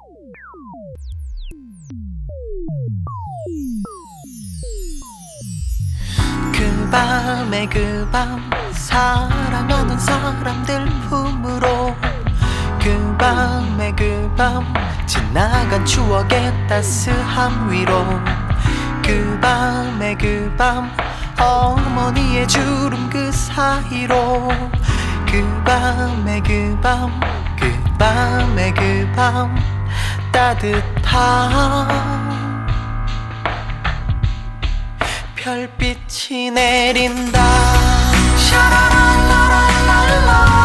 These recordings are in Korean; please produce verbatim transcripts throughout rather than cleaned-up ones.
그 밤에 그 밤 사랑하는 사람들 품으로 그 밤에 그 밤 지나간 추억의 따스함 위로 그 밤에 그 밤 어머니의 주름 그 사이로 그 밤에 그 밤 그 밤에 그 밤 따뜻한 별빛이 내린다. 샤라랄라랄랄라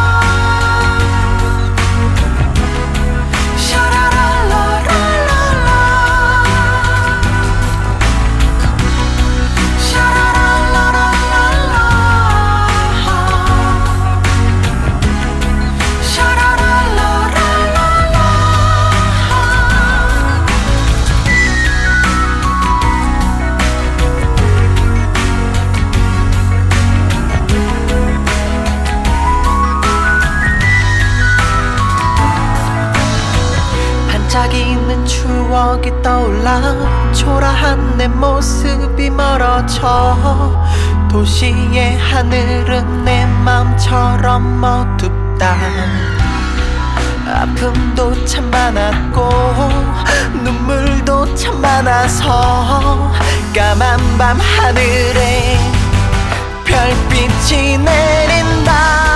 반짝이는 추억이 떠올라 초라한 내 모습이 멀어져 도시의 하늘은 내 맘처럼 어둡다. 아픔도 참 많았고 눈물도 참 많아서 까만 밤 하늘에 별빛이 내린다.